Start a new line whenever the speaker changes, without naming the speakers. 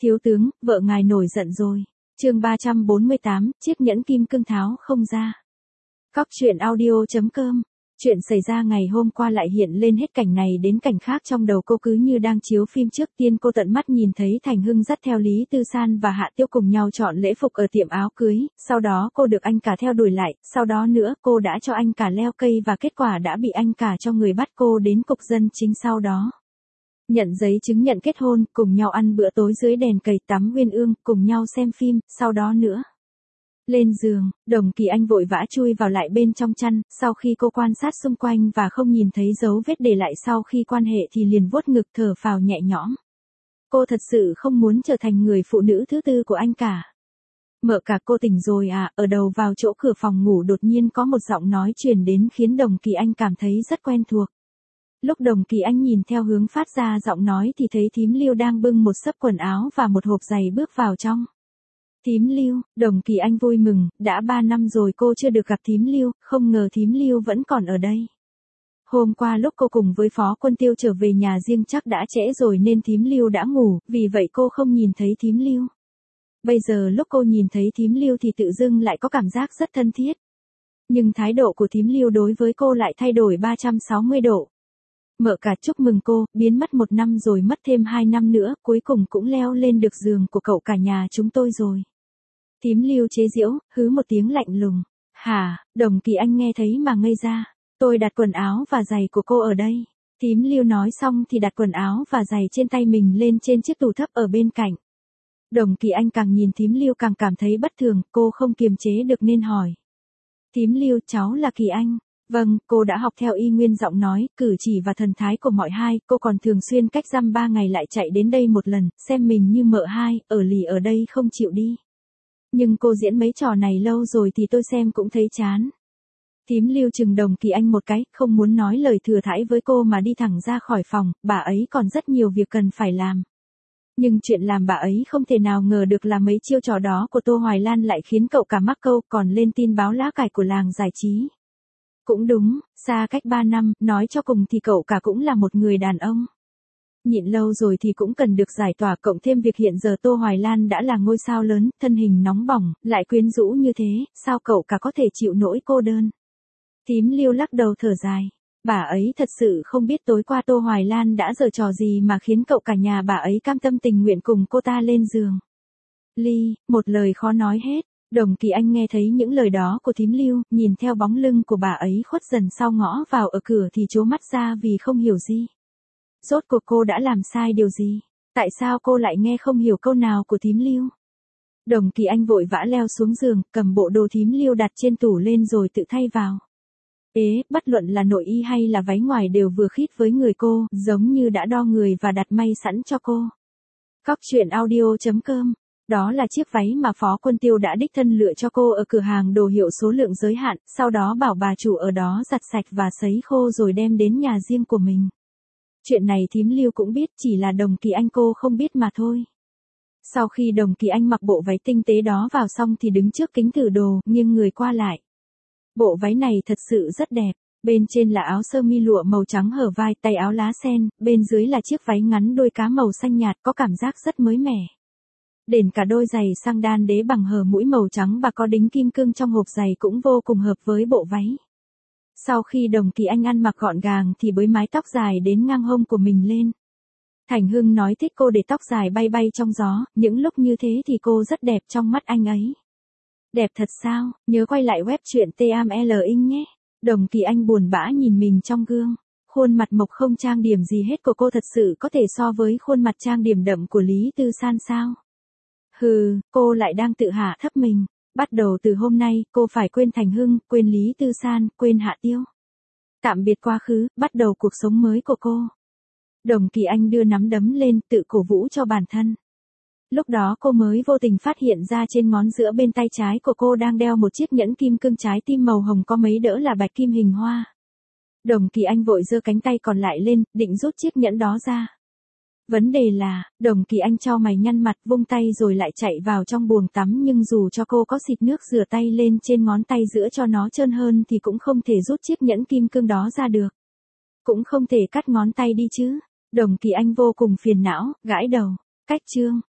Thiếu tướng, vợ ngài nổi giận rồi. Chương 348, chiếc nhẫn kim cương tháo không ra. Cóc truyện audio.com. Chuyện xảy ra ngày hôm qua lại hiện lên hết cảnh này đến cảnh khác trong đầu cô, cứ như đang chiếu phim trước tiên. Cô tận mắt nhìn thấy Thành Hưng dắt theo Lý Tư San và Hạ Tiêu cùng nhau chọn lễ phục ở tiệm áo cưới, sau đó cô được anh cả theo đuổi lại, sau đó nữa cô đã cho anh cả leo cây và kết quả đã bị anh cả cho người bắt cô đến cục dân chính, sau đó nhận giấy chứng nhận kết hôn, cùng nhau ăn bữa tối dưới đèn cầy, tắm uyên ương, cùng nhau xem phim, sau đó nữa lên giường. Đồng Kỳ Anh vội vã chui vào lại bên trong chăn, sau khi cô quan sát xung quanh và không nhìn thấy dấu vết để lại sau khi quan hệ thì liền vuốt ngực thở phào nhẹ nhõm. Cô thật sự không muốn trở thành người phụ nữ thứ tư của anh cả. Mợ cả, cô tỉnh rồi à? Ở đầu vào chỗ cửa phòng ngủ đột nhiên có một giọng nói truyền đến khiến Đồng Kỳ Anh cảm thấy rất quen thuộc. Lúc Đồng Kỳ Anh nhìn theo hướng phát ra giọng nói thì thấy thím Lưu đang bưng một xấp quần áo và một hộp giày bước vào trong. Thím Lưu, Đồng Kỳ Anh vui mừng, đã 3 năm rồi cô chưa được gặp thím Lưu, không ngờ thím Lưu vẫn còn ở đây. Hôm qua lúc cô cùng với Phó Quân Tiêu trở về nhà riêng chắc đã trễ rồi nên thím Lưu đã ngủ, vì vậy cô không nhìn thấy thím Lưu. Bây giờ lúc cô nhìn thấy thím Lưu thì tự dưng lại có cảm giác rất thân thiết. Nhưng thái độ của thím Lưu đối với cô lại thay đổi 360 độ. Mợ cả, chúc mừng cô, biến mất 1 năm rồi mất thêm 2 năm nữa, cuối cùng cũng leo lên được giường của cậu cả nhà chúng tôi rồi. Thím Lưu chế giễu, hứ một tiếng lạnh lùng. Hả? Đồng Kỳ Anh nghe thấy mà ngây ra. Tôi đặt quần áo và giày của cô ở đây. Thím Lưu nói xong thì đặt quần áo và giày trên tay mình lên trên chiếc tủ thấp ở bên cạnh. Đồng Kỳ Anh càng nhìn thím Lưu càng cảm thấy bất thường, cô không kiềm chế được nên hỏi. Thím Lưu, cháu là Kỳ Anh. Vâng, cô đã học theo y nguyên giọng nói, cử chỉ và thần thái của mọi hai, cô còn thường xuyên cách dăm 3 ngày lại chạy đến đây một lần, xem mình như mợ hai, ở lì ở đây không chịu đi. Nhưng cô diễn mấy trò này lâu rồi thì tôi xem cũng thấy chán. Thím Lưu chừng Đồng Kỳ Anh một cái, không muốn nói lời thừa thãi với cô mà đi thẳng ra khỏi phòng, bà ấy còn rất nhiều việc cần phải làm. Nhưng chuyện làm bà ấy không thể nào ngờ được là mấy chiêu trò đó của Tô Hoài Lan lại khiến cậu cả mắc câu, còn lên tin báo lá cải của làng giải trí. Cũng đúng, xa cách 3 năm, nói cho cùng thì cậu cả cũng là một người đàn ông. Nhịn lâu rồi thì cũng cần được giải tỏa, cộng thêm việc hiện giờ Tô Hoài Lan đã là ngôi sao lớn, thân hình nóng bỏng, lại quyến rũ như thế, sao cậu cả có thể chịu nỗi cô đơn. Thím Lưu lắc đầu thở dài. Bà ấy thật sự không biết tối qua Tô Hoài Lan đã giở trò gì mà khiến cậu cả nhà bà ấy cam tâm tình nguyện cùng cô ta lên giường. Một lời khó nói hết. Đồng Kỳ Anh nghe thấy những lời đó của thím Lưu, nhìn theo bóng lưng của bà ấy khuất dần sau ngõ vào ở cửa thì trố mắt ra vì không hiểu gì. Rốt cuộc cô đã làm sai điều gì? Tại sao cô lại nghe không hiểu câu nào của thím Lưu? Đồng Kỳ Anh vội vã leo xuống giường, cầm bộ đồ thím Lưu đặt trên tủ lên rồi tự thay vào. Bất luận là nội y hay là váy ngoài đều vừa khít với người cô, giống như đã đo người và đặt may sẵn cho cô. Cóc truyện audio.com. Đó là chiếc váy mà Phó Quân Tiêu đã đích thân lựa cho cô ở cửa hàng đồ hiệu số lượng giới hạn, sau đó bảo bà chủ ở đó giặt sạch và sấy khô rồi đem đến nhà riêng của mình. Chuyện này thím Lưu cũng biết, chỉ là Đồng Kỳ Anh cô không biết mà thôi. Sau khi Đồng Kỳ Anh mặc bộ váy tinh tế đó vào xong thì đứng trước kính thử đồ, nghiêng người qua lại. Bộ váy này thật sự rất đẹp. Bên trên là áo sơ mi lụa màu trắng hở vai, tay áo lá sen, bên dưới là chiếc váy ngắn đôi cá màu xanh nhạt, có cảm giác rất mới mẻ. Đến cả đôi giày sang đan đế bằng hở mũi màu trắng và có đính kim cương trong hộp giày cũng vô cùng hợp với bộ váy. Sau khi Đồng Kỳ Anh ăn mặc gọn gàng thì bới mái tóc dài đến ngang hông của mình lên. Thành Hưng nói thích cô để tóc dài bay bay trong gió, những lúc như thế thì cô rất đẹp trong mắt anh ấy. Đẹp thật sao? Nhớ quay lại web truyện TML Inc nhé. Đồng Kỳ Anh buồn bã nhìn mình trong gương. Khuôn mặt mộc không trang điểm gì hết của cô thật sự có thể so với khuôn mặt trang điểm đậm của Lý Tư San sao? Cô lại đang tự hạ thấp mình. Bắt đầu từ hôm nay, cô phải quên Thành Hưng, quên Lý Tư San, quên Hạ Tiêu. Tạm biệt quá khứ, bắt đầu cuộc sống mới của cô. Đồng Kỳ Anh đưa nắm đấm lên, tự cổ vũ cho bản thân. Lúc đó cô mới vô tình phát hiện ra trên ngón giữa bên tay trái của cô đang đeo một chiếc nhẫn kim cương trái tim màu hồng có mấy đỡ là bạch kim hình hoa. Đồng Kỳ Anh vội giơ cánh tay còn lại lên, định rút chiếc nhẫn đó ra. Vấn đề là, Đồng Kỳ Anh chau mày nhăn mặt vung tay rồi lại chạy vào trong buồng tắm, nhưng dù cho cô có xịt nước rửa tay lên trên ngón tay giữa cho nó trơn hơn thì cũng không thể rút chiếc nhẫn kim cương đó ra được. Cũng không thể cắt ngón tay đi chứ. Đồng Kỳ Anh vô cùng phiền não, gãi đầu. Cách chương.